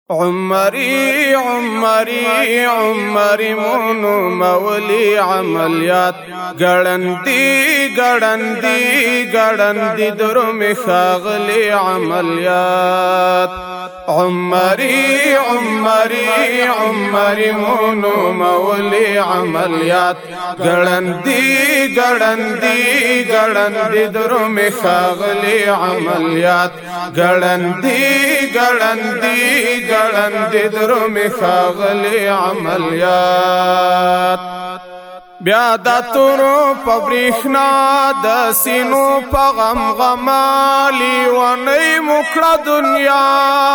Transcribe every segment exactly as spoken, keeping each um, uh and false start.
عمري عمري عمري مونو مولي عمليات ګړندي ګړندي ګړندي درمي ښاغلي عمليات عمري عمري عمري مونو مولي عمليات ګړندي ګړندي ګړندي درمي ښاغلي عمليات ګړندي ګړندي ګړندي درمي ښاغلي عمليات بیا د تورو په برېښنا د سینو په غم غمالي ونی مکړه دنیا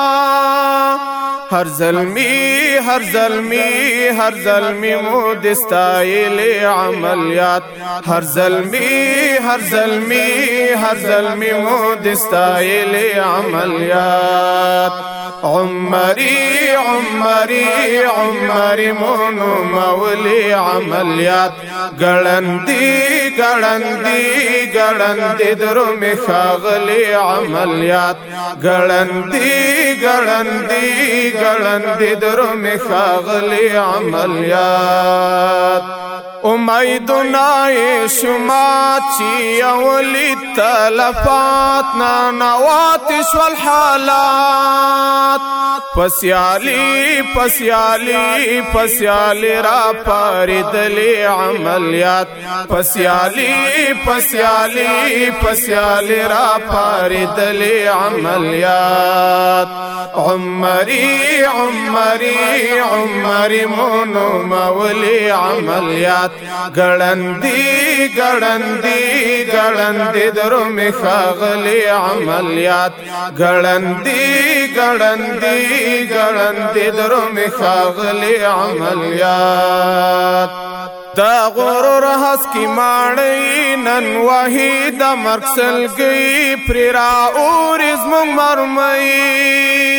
هر زلمی هر زلمی هر زلمی مو د ستایلې عملیات هر زلمی هر زلمی هر زلمی مو د ستایلې عملیات عمري عمري عمري مونو مولي عمليات ګړندي ګړندي ګړندي درمي ښاغلي عمليات ګړندي ګړندي ګړندي درمي ښاغلي عمليات امیدنا شما چی اولی تلفات نانواتش والحالات پسیالی پسیالی پسیالی را پاردلی عملیات پسیالی پسیالی پسیالی را پاردلی عملیات عمري عمري عمري مونو مولي عمليات ګړندي ګړندي ګړندي درمي ښاغلي عمليات ګړندي ګړندي ګړندي درمي ښاغلي عمليات دا غرور هسکی ماڼۍ نن وحی د مرګ سلګۍ پرې رااوري زموږ مرمۍ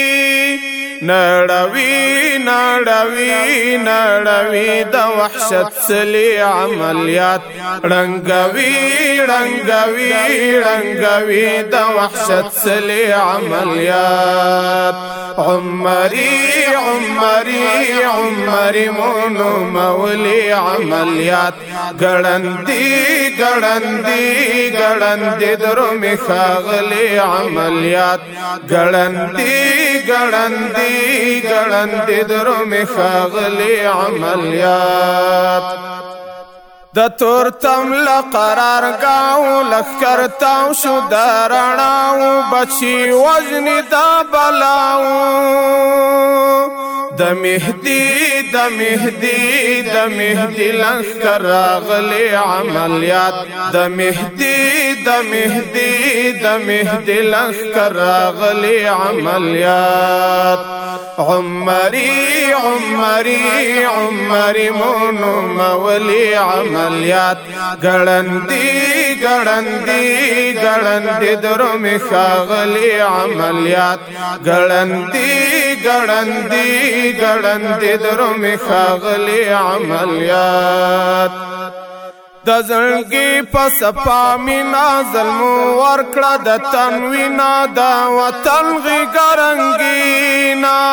نړوي نړوي نړوي د وحشت سلی عملیات رنګوي رنګوي رنګوي د وحشت سلی عملیات عمري عمري عمري مونو مولي عمليات ګړندي ګړندي ګړندي درمي ښاغلي عمليات ګړندي ګړندي ګړندي درمي ښاغلي عمليات د تور تمل قرار گاو لخر تاو شو درناو بچی وزنی دا بلاو د مهدی د مهدی د مهدی لخر راغلی عملیات د مهدی د مهدی د مهدی لخر راغلی عملیات عمري عمري عمري مونو مولي عمليات ګړندي ګړندي ګړندي درمي ښاغلي عمليات ګړندي ګړندي ګړندي درمي ښاغلي عمليات د زړګي په صفا مینا ظلمو ورکړه د تنوینا د وطن غیګرنګینا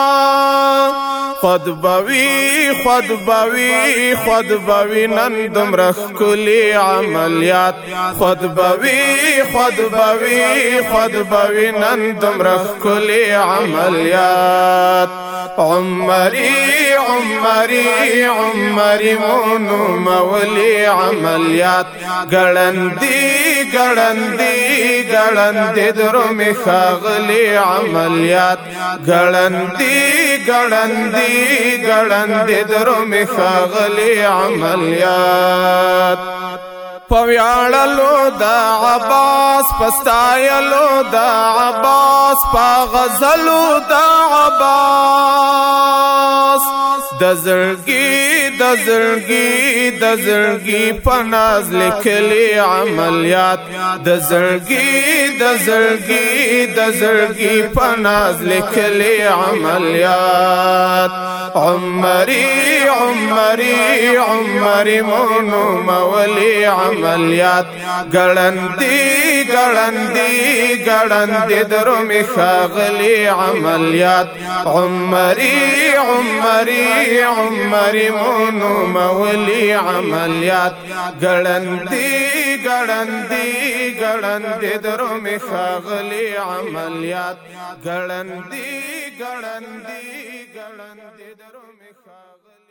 خود بوي خود بوي خود بوي نن دومره ښکلي عملیات خود بوي خود بوي خود بوي نن دومره ښکلي عملیات عمري عمري عمري مونو مولي عمليات ګړندي ګړندي ګړندي درمي ښاغلي عمليات ګړندي ګړندي ګړندي درمي ښاغلي عمليات پویاړلو دا عباس پستایلو دا عباس پا غزلو دا عباس د زړګي د زړګي د زړګي پناز لیکلي عملیات د زړګي د زړګي د زړګي پناز لیکلي عملیات عمري عمري عمري مونو مولي عملیات ګړندي ګړندي ګړندي درو می خاغلي عملیات عمري عمري عمري مونو مولي عملیات ګړندي ګړندي ګړندي درو می خاغلي عملیات ګړندي ګړندي ګړندي درو می خاغلي